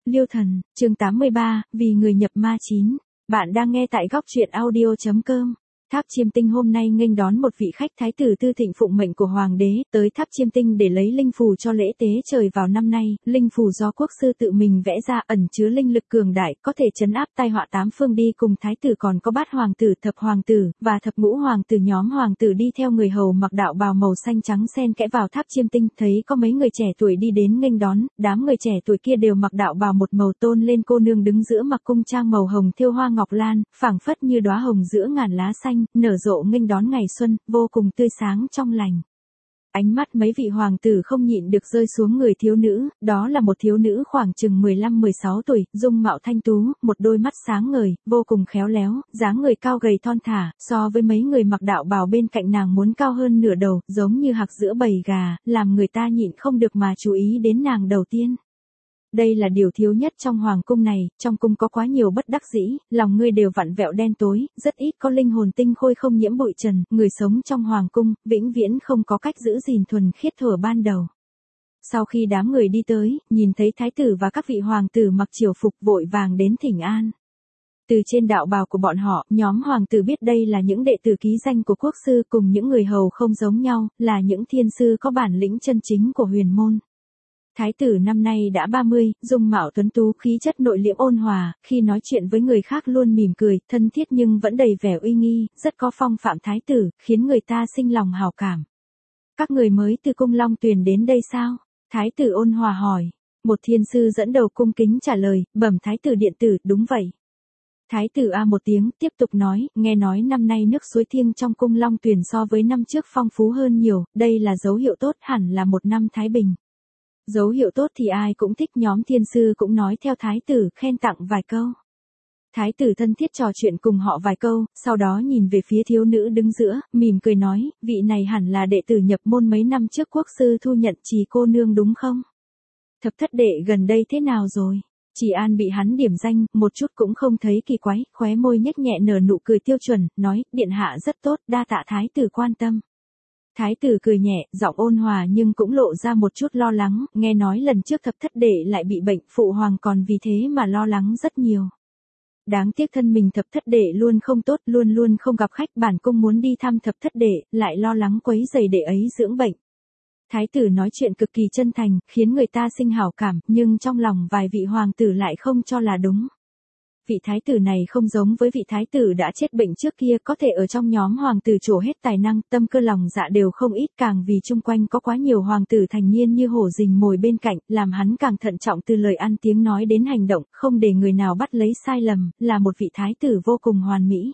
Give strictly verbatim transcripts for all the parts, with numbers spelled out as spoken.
Liêu Thần, chương tám mươi ba, vì người nhập ma chín. Bạn đang nghe tại góc truyện audio.com. Tháp Chiêm Tinh hôm nay nghênh đón một vị khách thái tử Tư Thịnh phụng mệnh của hoàng đế, tới Tháp Chiêm Tinh để lấy linh phù cho lễ tế trời vào năm nay. Linh phù do quốc sư tự mình vẽ ra, ẩn chứa linh lực cường đại, có thể trấn áp tai họa tám phương. Đi cùng thái tử còn có bát hoàng tử, thập hoàng tử và thập ngũ hoàng tử. Nhóm hoàng tử đi theo người hầu mặc đạo bào màu xanh trắng xen kẽ vào Tháp Chiêm Tinh, thấy có mấy người trẻ tuổi đi đến nghênh đón. Đám người trẻ tuổi kia đều mặc đạo bào một màu, tôn lên cô nương đứng giữa mặc cung trang màu hồng thêu hoa ngọc lan, phảng phất như đóa hồng giữa ngàn lá xanh, nở rộ nghênh đón ngày xuân, vô cùng tươi sáng trong lành. Ánh mắt mấy vị hoàng tử không nhịn được rơi xuống người thiếu nữ, đó là một thiếu nữ khoảng chừng mười lăm mười sáu tuổi, dung mạo thanh tú, một đôi mắt sáng ngời, vô cùng khéo léo, dáng người cao gầy thon thả, so với mấy người mặc đạo bào bên cạnh nàng muốn cao hơn nửa đầu, giống như hạc giữa bầy gà, làm người ta nhịn không được mà chú ý đến nàng đầu tiên. Đây là điều thiếu nhất trong hoàng cung này, trong cung có quá nhiều bất đắc dĩ, lòng ngươi đều vặn vẹo đen tối, rất ít có linh hồn tinh khôi không nhiễm bụi trần, người sống trong hoàng cung, vĩnh viễn không có cách giữ gìn thuần khiết thuở ban đầu. Sau khi đám người đi tới, nhìn thấy thái tử và các vị hoàng tử mặc triều phục vội vàng đến thỉnh an. Từ trên đạo bào của bọn họ, nhóm hoàng tử biết đây là những đệ tử ký danh của quốc sư cùng những người hầu không giống nhau, là những thiên sư có bản lĩnh chân chính của huyền môn. Thái tử năm nay đã ba mươi, dung mạo tuấn tú, khí chất nội liễm ôn hòa, khi nói chuyện với người khác luôn mỉm cười, thân thiết nhưng vẫn đầy vẻ uy nghi, rất có phong phạm thái tử, khiến người ta sinh lòng hảo cảm. Các người mới từ cung Long Tuyền đến đây sao? Thái tử ôn hòa hỏi. Một thiên sư dẫn đầu cung kính trả lời, bẩm thái tử điện tử, đúng vậy. Thái tử a một tiếng, tiếp tục nói, nghe nói năm nay nước suối thiêng trong cung Long Tuyền so với năm trước phong phú hơn nhiều, đây là dấu hiệu tốt, hẳn là một năm thái bình. Dấu hiệu tốt thì ai cũng thích, nhóm thiên sư cũng nói theo thái tử, khen tặng vài câu. Thái tử thân thiết trò chuyện cùng họ vài câu, sau đó nhìn về phía thiếu nữ đứng giữa, mỉm cười nói, vị này hẳn là đệ tử nhập môn mấy năm trước quốc sư thu nhận Trì cô nương đúng không? Thập thất đệ gần đây thế nào rồi? Trì An bị hắn điểm danh, một chút cũng không thấy kỳ quái, khóe môi nhếch nhẹ nở nụ cười tiêu chuẩn, nói, điện hạ rất tốt, đa tạ thái tử quan tâm. Thái tử cười nhẹ, giọng ôn hòa nhưng cũng lộ ra một chút lo lắng, nghe nói lần trước thập thất đệ lại bị bệnh, phụ hoàng còn vì thế mà lo lắng rất nhiều. Đáng tiếc thân mình thập thất đệ luôn không tốt, luôn luôn không gặp khách, bản cung muốn đi thăm thập thất đệ, lại lo lắng quấy rầy đệ ấy dưỡng bệnh. Thái tử nói chuyện cực kỳ chân thành, khiến người ta sinh hảo cảm, nhưng trong lòng vài vị hoàng tử lại không cho là đúng. Vị thái tử này không giống với vị thái tử đã chết bệnh trước kia, có thể ở trong nhóm hoàng tử trổ hết tài năng, tâm cơ lòng dạ đều không ít, càng vì chung quanh có quá nhiều hoàng tử thành niên như hổ rình mồi bên cạnh, làm hắn càng thận trọng từ lời ăn tiếng nói đến hành động, không để người nào bắt lấy sai lầm, là một vị thái tử vô cùng hoàn mỹ.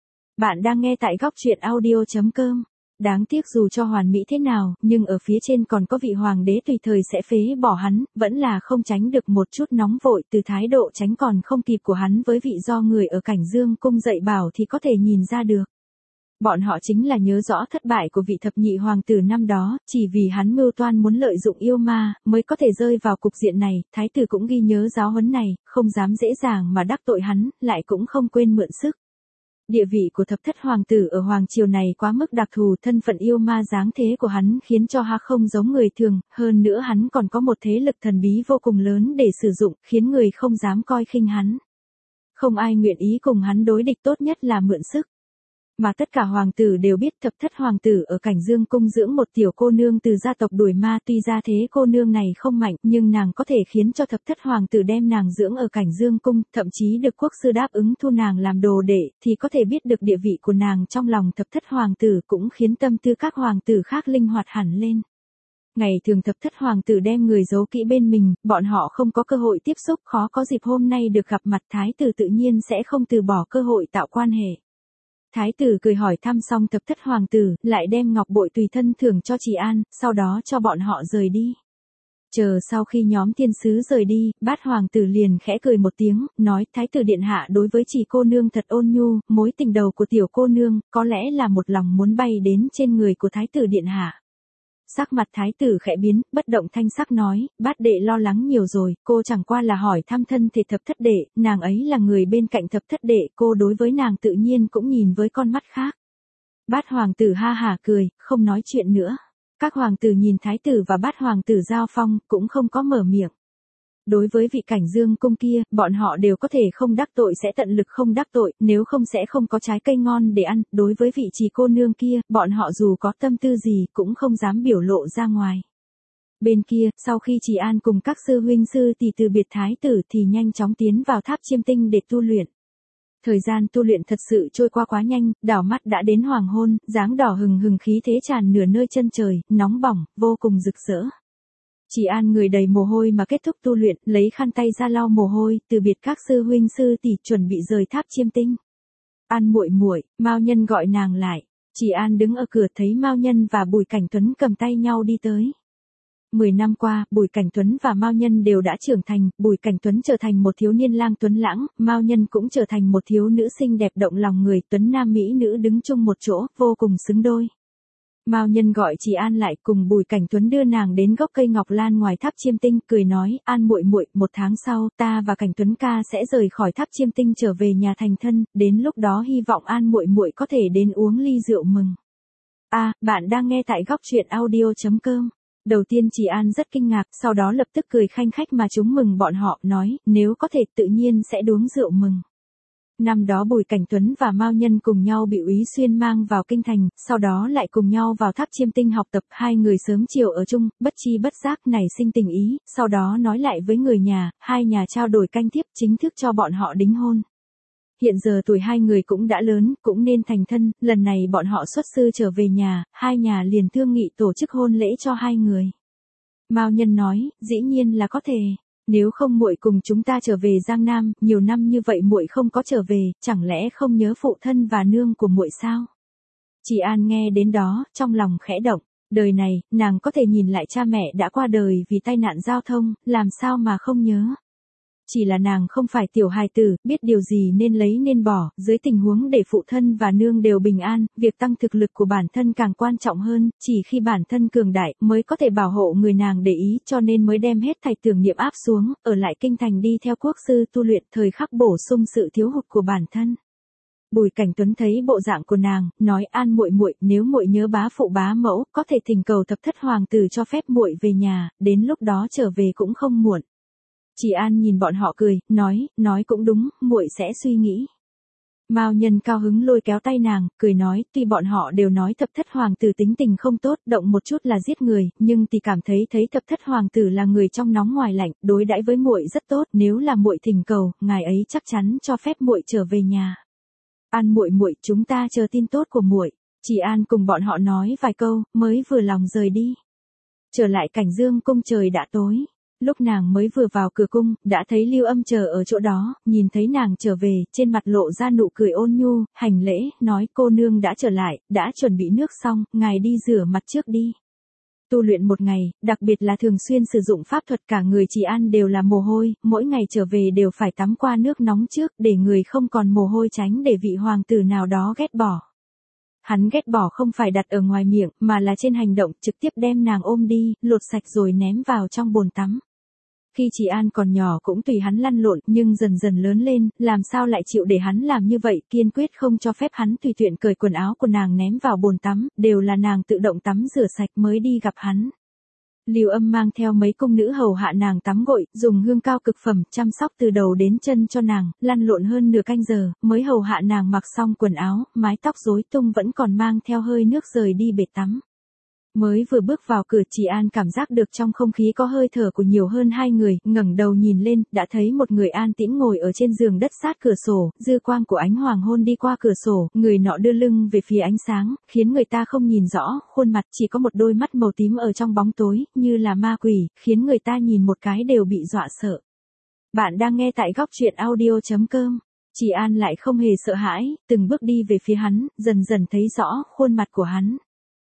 Bạn đang nghe tại góc truyện audio.com. Đáng tiếc dù cho hoàn mỹ thế nào, nhưng ở phía trên còn có vị hoàng đế tùy thời sẽ phế bỏ hắn, vẫn là không tránh được một chút nóng vội, từ thái độ tránh còn không kịp của hắn với vị do người ở Cảnh Dương cung dạy bảo thì có thể nhìn ra được. Bọn họ chính là nhớ rõ thất bại của vị thập nhị hoàng tử năm đó, chỉ vì hắn mưu toan muốn lợi dụng yêu ma, mới có thể rơi vào cục diện này, thái tử cũng ghi nhớ giáo huấn này, không dám dễ dàng mà đắc tội hắn, lại cũng không quên mượn sức. Địa vị của thập thất hoàng tử ở hoàng triều này quá mức đặc thù, thân phận yêu ma dáng thế của hắn khiến cho ha không giống người thường, hơn nữa hắn còn có một thế lực thần bí vô cùng lớn để sử dụng, khiến người không dám coi khinh hắn. Không ai nguyện ý cùng hắn đối địch, tốt nhất là mượn sức. Mà tất cả hoàng tử đều biết thập thất hoàng tử ở Cảnh Dương cung dưỡng một tiểu cô nương từ gia tộc đuổi ma, tuy ra thế cô nương này không mạnh, nhưng nàng có thể khiến cho thập thất hoàng tử đem nàng dưỡng ở Cảnh Dương cung, thậm chí được quốc sư đáp ứng thu nàng làm đồ đệ, thì có thể biết được địa vị của nàng trong lòng thập thất hoàng tử, cũng khiến tâm tư các hoàng tử khác linh hoạt hẳn lên. Ngày thường thập thất hoàng tử đem người giấu kỹ bên mình, bọn họ không có cơ hội tiếp xúc, khó có dịp hôm nay được gặp mặt, thái tử tự nhiên sẽ không từ bỏ cơ hội tạo quan hệ. Thái tử cười hỏi thăm xong thập thất hoàng tử, lại đem ngọc bội tùy thân thưởng cho Trì An, sau đó cho bọn họ rời đi. Chờ sau khi nhóm thiên sứ rời đi, bát hoàng tử liền khẽ cười một tiếng, nói, thái tử điện hạ đối với Trì cô nương thật ôn nhu, mối tình đầu của tiểu cô nương, có lẽ là một lòng muốn bay đến trên người của thái tử điện hạ. Sắc mặt thái tử khẽ biến, bất động thanh sắc nói, bát đệ lo lắng nhiều rồi, cô chẳng qua là hỏi thăm thân thể thập thất đệ, nàng ấy là người bên cạnh thập thất đệ, cô đối với nàng tự nhiên cũng nhìn với con mắt khác. Bát hoàng tử ha hả cười, không nói chuyện nữa. Các hoàng tử nhìn thái tử và bát hoàng tử giao phong, cũng không có mở miệng. đối với vị Cảnh Dương cung kia, bọn họ đều có thể không đắc tội sẽ tận lực không đắc tội, nếu không sẽ không có trái cây ngon để ăn, đối với vị Trì cô nương kia, bọn họ dù có tâm tư gì cũng không dám biểu lộ ra ngoài. Bên kia, sau khi Trì An cùng các sư huynh sư tỷ từ biệt thái tử thì nhanh chóng tiến vào tháp chiêm tinh để tu luyện. Thời gian tu luyện thật sự trôi qua quá nhanh, đảo mắt đã đến hoàng hôn, dáng đỏ hừng hừng khí thế tràn nửa nơi chân trời, nóng bỏng, vô cùng rực rỡ. Trì An người đầy mồ hôi mà kết thúc tu luyện, lấy khăn tay ra lau mồ hôi, từ biệt các sư huynh sư tỷ chuẩn bị rời tháp chiêm tinh. An muội muội, Mao Nhân gọi nàng lại. Trì An đứng ở cửa thấy Mao Nhân và Bùi Cảnh Tuấn cầm tay nhau đi tới. Mười năm qua, Bùi Cảnh Tuấn và Mao Nhân đều đã trưởng thành, Bùi Cảnh Tuấn trở thành một thiếu niên lang tuấn lãng, Mao Nhân cũng trở thành một thiếu nữ xinh đẹp động lòng người, tuấn nam mỹ nữ đứng chung một chỗ, vô cùng xứng đôi. Mao Nhân gọi Trì An lại, cùng Bùi Cảnh Tuấn đưa nàng đến gốc cây ngọc lan ngoài tháp chiêm tinh, cười nói, An muội muội, một tháng sau, ta và Cảnh Tuấn ca sẽ rời khỏi tháp chiêm tinh trở về nhà thành thân, đến lúc đó hy vọng An muội muội có thể đến uống ly rượu mừng. A, à, bạn đang nghe tại góc truyện audio chấm com. Đầu tiên Trì An rất kinh ngạc, sau đó lập tức cười khanh khách mà chúng mừng bọn họ, nói, nếu có thể tự nhiên sẽ uống rượu mừng. Năm đó Bùi Cảnh Tuấn và Mao Nhân cùng nhau bị Úy Xuyên mang vào kinh thành, sau đó lại cùng nhau vào tháp chiêm tinh học tập, hai người sớm chiều ở chung, bất chi bất giác nảy sinh tình ý, sau đó nói lại với người nhà, hai nhà trao đổi canh tiếp chính thức cho bọn họ đính hôn. Hiện giờ tuổi hai người cũng đã lớn, cũng nên thành thân, lần này bọn họ xuất sư trở về nhà, hai nhà liền thương nghị tổ chức hôn lễ cho hai người. Mao Nhân nói, dĩ nhiên là có thể. Nếu không muội cùng chúng ta trở về Giang Nam, nhiều năm như vậy muội không có trở về, chẳng lẽ không nhớ phụ thân và nương của muội sao? Trì An nghe đến đó, trong lòng khẽ động, đời này, nàng có thể nhìn lại cha mẹ đã qua đời vì tai nạn giao thông, làm sao mà không nhớ? Chỉ là nàng không phải tiểu hài tử, biết điều gì nên lấy nên bỏ, dưới tình huống để phụ thân và nương đều bình an, việc tăng thực lực của bản thân càng quan trọng hơn, chỉ khi bản thân cường đại mới có thể bảo hộ người nàng để ý, cho nên mới đem hết thảy tưởng niệm áp xuống, ở lại kinh thành đi theo quốc sư tu luyện, thời khắc bổ sung sự thiếu hụt của bản thân. Bùi Cảnh Tuấn thấy bộ dạng của nàng, nói, An muội muội, nếu muội nhớ bá phụ bá mẫu, có thể thỉnh cầu thập thất hoàng tử cho phép muội về nhà, đến lúc đó trở về cũng không muộn. Trì An nhìn bọn họ cười, nói, nói cũng đúng, muội sẽ suy nghĩ. Mao Nhân cao hứng lôi kéo tay nàng, cười nói, tuy bọn họ đều nói thập thất hoàng tử tính tình không tốt, động một chút là giết người, nhưng thì cảm thấy thấy thập thất hoàng tử là người trong nóng ngoài lạnh, đối đãi với muội rất tốt, nếu là muội thỉnh cầu, ngài ấy chắc chắn cho phép muội trở về nhà. An muội muội, chúng ta chờ tin tốt của muội. Trì An cùng bọn họ nói vài câu, mới vừa lòng rời đi. Trở lại Cảnh Dương cung trời đã tối. Lúc nàng mới vừa vào cửa cung, đã thấy Lưu Âm chờ ở chỗ đó, nhìn thấy nàng trở về, trên mặt lộ ra nụ cười ôn nhu, hành lễ, nói cô nương đã trở lại, đã chuẩn bị nước xong, ngài đi rửa mặt trước đi. Tu luyện một ngày, đặc biệt là thường xuyên sử dụng pháp thuật, cả người Trì An đều là mồ hôi, mỗi ngày trở về đều phải tắm qua nước nóng trước, để người không còn mồ hôi, tránh để vị hoàng tử nào đó ghét bỏ. Hắn ghét bỏ không phải đặt ở ngoài miệng, mà là trên hành động, trực tiếp đem nàng ôm đi, lột sạch rồi ném vào trong bồn tắm. Khi Trì An còn nhỏ cũng tùy hắn lăn lộn, nhưng dần dần lớn lên, làm sao lại chịu để hắn làm như vậy, kiên quyết không cho phép hắn tùy tiện cởi quần áo của nàng ném vào bồn tắm, đều là nàng tự động tắm rửa sạch mới đi gặp hắn. Lưu Âm mang theo mấy cung nữ hầu hạ nàng tắm gội, dùng hương cao cực phẩm, chăm sóc từ đầu đến chân cho nàng, lăn lộn hơn nửa canh giờ, mới hầu hạ nàng mặc xong quần áo, mái tóc rối tung vẫn còn mang theo hơi nước rời đi bể tắm. Mới vừa bước vào cửa, Trì An cảm giác được trong không khí có hơi thở của nhiều hơn hai người, ngẩng đầu nhìn lên, đã thấy một người an tĩnh ngồi ở trên giường đất sát cửa sổ, dư quang của ánh hoàng hôn đi qua cửa sổ, người nọ đưa lưng về phía ánh sáng, khiến người ta không nhìn rõ khuôn mặt, chỉ có một đôi mắt màu tím ở trong bóng tối, như là ma quỷ, khiến người ta nhìn một cái đều bị dọa sợ. Bạn đang nghe tại góc truyện audio chấm com. Trì An lại không hề sợ hãi, từng bước đi về phía hắn, dần dần thấy rõ khuôn mặt của hắn.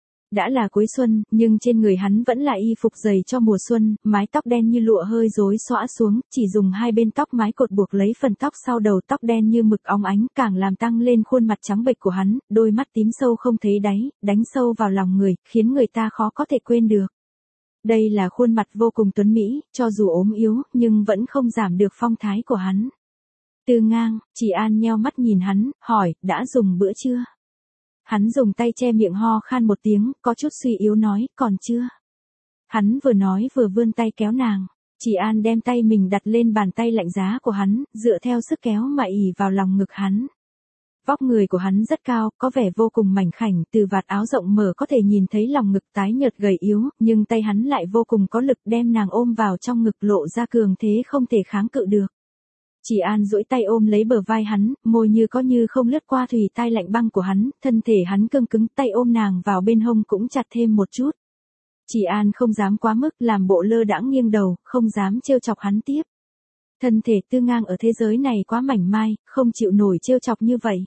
Đã là cuối xuân, nhưng trên người hắn vẫn là y phục dày cho mùa xuân, mái tóc đen như lụa hơi rối xõa xuống, chỉ dùng hai bên tóc mái cột buộc lấy phần tóc sau đầu, tóc đen như mực óng ánh, càng làm tăng lên khuôn mặt trắng bệch của hắn, đôi mắt tím sâu không thấy đáy, đánh sâu vào lòng người, khiến người ta khó có thể quên được. Đây là khuôn mặt vô cùng tuấn mỹ, cho dù ốm yếu, nhưng vẫn không giảm được phong thái của hắn. Từ ngang, Trì An nheo mắt nhìn hắn, hỏi, đã dùng bữa chưa? Hắn dùng tay che miệng ho khan một tiếng, có chút suy yếu nói, còn chưa. Hắn vừa nói vừa vươn tay kéo nàng. Chỉ An đem tay mình đặt lên bàn tay lạnh giá của hắn, dựa theo sức kéo mà ỉ vào lòng ngực hắn. Vóc người của hắn rất cao, có vẻ vô cùng mảnh khảnh, từ vạt áo rộng mở có thể nhìn thấy lòng ngực tái nhợt gầy yếu, nhưng tay hắn lại vô cùng có lực đem nàng ôm vào trong ngực lộ ra cường thế không thể kháng cự được. Chỉ An duỗi tay ôm lấy bờ vai hắn, môi như có như không lướt qua thùy tai lạnh băng của hắn, thân thể hắn cương cứng, tay ôm nàng vào bên hông cũng chặt thêm một chút. Chỉ An không dám quá mức, làm bộ lơ đãng nghiêng đầu, không dám trêu chọc hắn tiếp. Thân thể tư ngang ở thế giới này quá mảnh mai, không chịu nổi trêu chọc như vậy.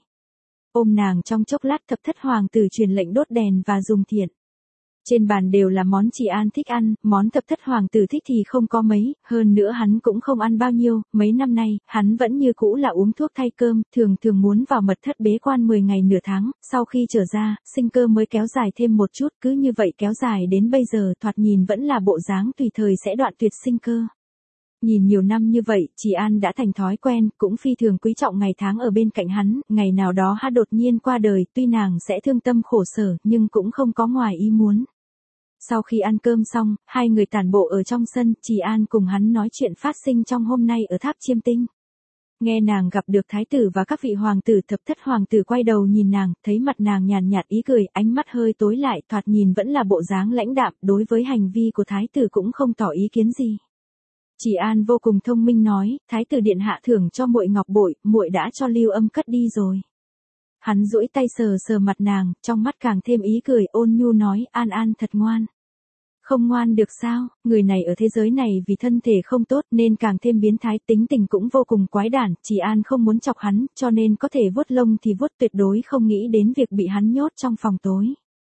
Ôm nàng trong chốc lát, thập thất hoàng tử truyền lệnh đốt đèn và dùng thiện. Trên bàn đều là món Chỉ An thích ăn, món thập thất hoàng tử thích thì không có mấy, hơn nữa hắn cũng không ăn bao nhiêu, mấy năm nay, hắn vẫn như cũ là uống thuốc thay cơm, thường thường muốn vào mật thất bế quan mười ngày nửa tháng, sau khi trở ra, sinh cơ mới kéo dài thêm một chút, cứ như vậy kéo dài đến bây giờ, thoạt nhìn vẫn là bộ dáng tùy thời sẽ đoạn tuyệt sinh cơ. Nhìn nhiều năm như vậy, Chỉ An đã thành thói quen, cũng phi thường quý trọng ngày tháng ở bên cạnh hắn, ngày nào đó hắn đột nhiên qua đời, tuy nàng sẽ thương tâm khổ sở, nhưng cũng không có ngoài ý muốn. Sau khi ăn cơm xong, hai người tản bộ ở trong sân, Chỉ An cùng hắn nói chuyện phát sinh trong hôm nay ở tháp Chiêm Tinh. Nghe nàng gặp được thái tử và các vị hoàng tử, thập thất hoàng tử quay đầu nhìn nàng, thấy mặt nàng nhàn nhạt ý cười, ánh mắt hơi tối lại, thoạt nhìn vẫn là bộ dáng lãnh đạm, đối với hành vi của thái tử cũng không tỏ ý kiến gì. Chỉ An vô cùng thông minh nói, thái tử điện hạ thưởng cho muội ngọc bội, muội đã cho Lưu Âm cất đi rồi. Hắn duỗi tay sờ sờ mặt nàng, trong mắt càng thêm ý cười, ôn nhu nói, An An thật ngoan. Không ngoan được sao, người này ở thế giới này vì thân thể không tốt nên càng thêm biến thái, tính tình cũng vô cùng quái đản, Chỉ An không muốn chọc hắn, cho nên có thể vuốt lông thì vuốt, tuyệt đối không nghĩ đến việc bị hắn nhốt trong phòng tối.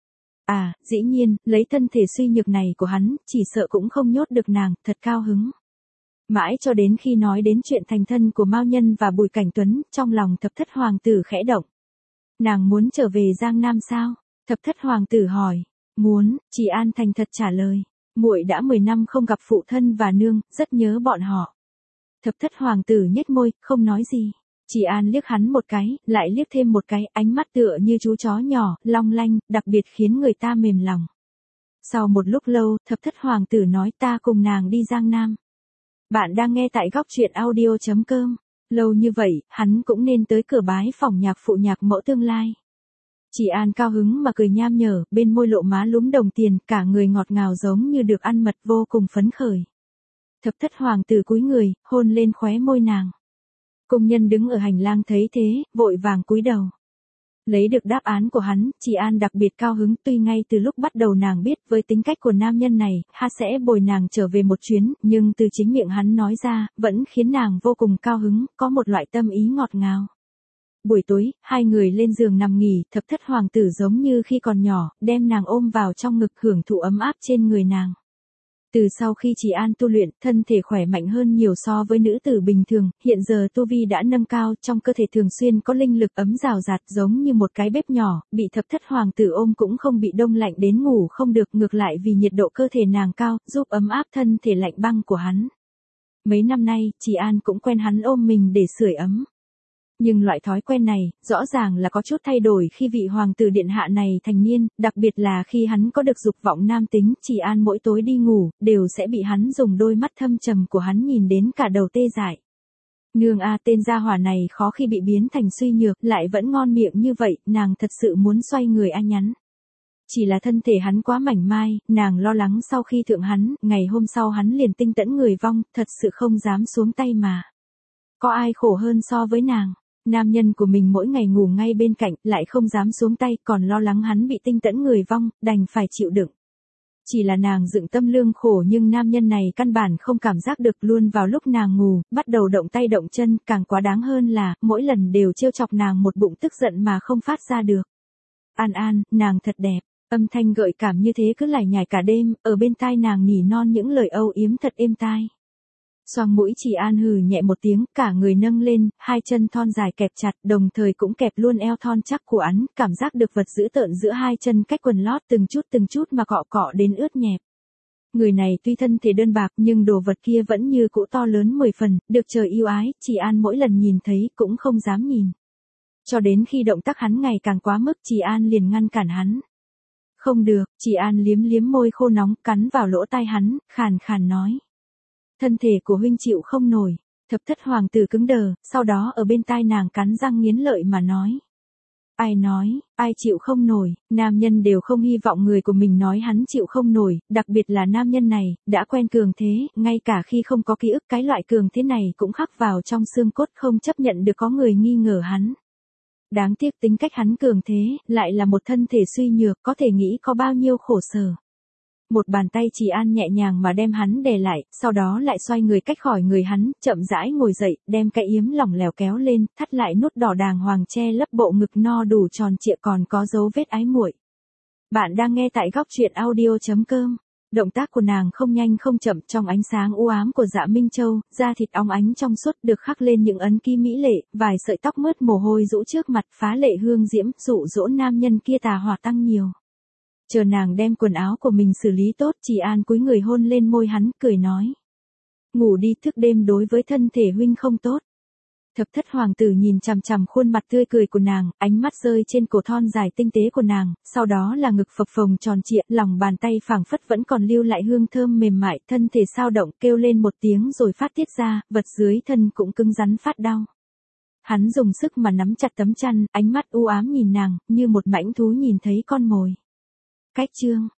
À, dĩ nhiên, lấy thân thể suy nhược này của hắn, chỉ sợ cũng không nhốt được nàng, thật cao hứng. Mãi cho đến khi nói đến chuyện thành thân của Mao Nhân và Bùi Cảnh Tuấn, trong lòng thập thất hoàng tử khẽ động. Nàng muốn trở về Giang Nam sao? Thập thất hoàng tử hỏi. Muốn, Chỉ An thành thật trả lời. Muội đã mười năm không gặp phụ thân và nương, rất nhớ bọn họ. Thập thất hoàng tử nhếch môi, không nói gì. Chỉ An liếc hắn một cái, lại liếc thêm một cái, ánh mắt tựa như chú chó nhỏ, long lanh, đặc biệt khiến người ta mềm lòng. Sau một lúc lâu, thập thất hoàng tử nói, ta cùng nàng đi Giang Nam. Bạn đang nghe tại góc truyện audio chấm com. Lâu như vậy, hắn cũng nên tới cửa bái phỏng nhạc phụ nhạc mẫu tương lai. Chỉ An cao hứng mà cười nham nhở, bên môi lộ má lúm đồng tiền, cả người ngọt ngào giống như được ăn mật, vô cùng phấn khởi. Thập thất hoàng tử cúi người, hôn lên khóe môi nàng. Công nhân đứng ở hành lang thấy thế, vội vàng cúi đầu. Lấy được đáp án của hắn, Chỉ An đặc biệt cao hứng, tuy ngay từ lúc bắt đầu nàng biết với tính cách của nam nhân này, hắn sẽ bồi nàng trở về một chuyến, nhưng từ chính miệng hắn nói ra, vẫn khiến nàng vô cùng cao hứng, có một loại tâm ý ngọt ngào. Buổi tối, hai người lên giường nằm nghỉ, thập thất hoàng tử giống như khi còn nhỏ, đem nàng ôm vào trong ngực hưởng thụ ấm áp trên người nàng. Từ sau khi Chỉ An tu luyện, thân thể khỏe mạnh hơn nhiều so với nữ tử bình thường, hiện giờ tu vi đã nâng cao, trong cơ thể thường xuyên có linh lực ấm rào rạt giống như một cái bếp nhỏ, bị thập thất hoàng tử ôm cũng không bị đông lạnh đến ngủ không được, ngược lại vì nhiệt độ cơ thể nàng cao, giúp ấm áp thân thể lạnh băng của hắn. Mấy năm nay, Chỉ An cũng quen hắn ôm mình để sưởi ấm. Nhưng loại thói quen này, rõ ràng là có chút thay đổi khi vị hoàng tử điện hạ này thành niên, đặc biệt là khi hắn có được dục vọng nam tính, Chỉ An mỗi tối đi ngủ, đều sẽ bị hắn dùng đôi mắt thâm trầm của hắn nhìn đến cả đầu tê dại. Nương a, tên gia hỏa này khó khi bị biến thành suy nhược, lại vẫn ngon miệng như vậy, nàng thật sự muốn xoay người a nhắn. Chỉ là thân thể hắn quá mảnh mai, nàng lo lắng sau khi thượng hắn, ngày hôm sau hắn liền tinh tẫn người vong, thật sự không dám xuống tay mà. Có ai khổ hơn so với nàng? Nam nhân của mình mỗi ngày ngủ ngay bên cạnh, lại không dám xuống tay, còn lo lắng hắn bị tinh tẫn người vong, đành phải chịu đựng. Chỉ là nàng dựng tâm lương khổ nhưng nam nhân này căn bản không cảm giác được, luôn vào lúc nàng ngủ, bắt đầu động tay động chân, càng quá đáng hơn là, mỗi lần đều trêu chọc nàng một bụng tức giận mà không phát ra được. An An, nàng thật đẹp, âm thanh gợi cảm như thế cứ lải nhải cả đêm, ở bên tai nàng nỉ non những lời âu yếm thật êm tai. Xoang mũi Chỉ An hừ nhẹ một tiếng, cả người nâng lên, hai chân thon dài kẹp chặt, đồng thời cũng kẹp luôn eo thon chắc của hắn, cảm giác được vật giữ tợn giữa hai chân cách quần lót từng chút từng chút mà cọ cọ đến ướt nhẹp. Người này tuy thân thể đơn bạc nhưng đồ vật kia vẫn như cũ to lớn mười phần, được trời yêu ái, Chỉ An mỗi lần nhìn thấy cũng không dám nhìn. Cho đến khi động tác hắn ngày càng quá mức, Chỉ An liền ngăn cản hắn. Không được, Chỉ An liếm liếm môi khô nóng, cắn vào lỗ tai hắn, khàn khàn nói. Thân thể của huynh chịu không nổi. Thập thất hoàng tử cứng đờ, sau đó ở bên tai nàng cắn răng nghiến lợi mà nói. Ai nói, ai chịu không nổi, nam nhân đều không hy vọng người của mình nói hắn chịu không nổi, đặc biệt là nam nhân này, đã quen cường thế, ngay cả khi không có ký ức cái loại cường thế này cũng khắc vào trong xương cốt, không chấp nhận được có người nghi ngờ hắn. Đáng tiếc tính cách hắn cường thế, lại là một thân thể suy nhược, có thể nghĩ có bao nhiêu khổ sở. Một bàn tay Trì An nhẹ nhàng mà đem hắn đè lại, sau đó lại xoay người cách khỏi người hắn, chậm rãi ngồi dậy, đem cái yếm lỏng lẻo kéo lên, thắt lại nút đỏ đàng hoàng che lấp bộ ngực no đủ tròn trịa còn có dấu vết ái muội. Bạn đang nghe tại góc truyện audio chấm com. Động tác của nàng không nhanh không chậm, trong ánh sáng u ám của Dạ Minh Châu, da thịt óng ánh trong suốt được khắc lên những ấn ký mỹ lệ, vài sợi tóc mướt mồ hôi rũ trước mặt, phá lệ hương diễm, dụ dỗ nam nhân kia tà hỏa tăng nhiều. Chờ nàng đem quần áo của mình xử lý tốt, Trì An cúi người hôn lên môi hắn, cười nói. Ngủ đi, thức đêm đối với thân thể huynh không tốt. Thập thất hoàng tử nhìn chằm chằm khuôn mặt tươi cười của nàng, ánh mắt rơi trên cổ thon dài tinh tế của nàng, sau đó là ngực phập phồng tròn trịa, lòng bàn tay phảng phất vẫn còn lưu lại hương thơm mềm mại, thân thể sao động, kêu lên một tiếng rồi phát tiết ra, vật dưới thân cũng cứng rắn phát đau. Hắn dùng sức mà nắm chặt tấm chăn, ánh mắt u ám nhìn nàng, như một mãnh thú nhìn thấy con mồi. Cách chương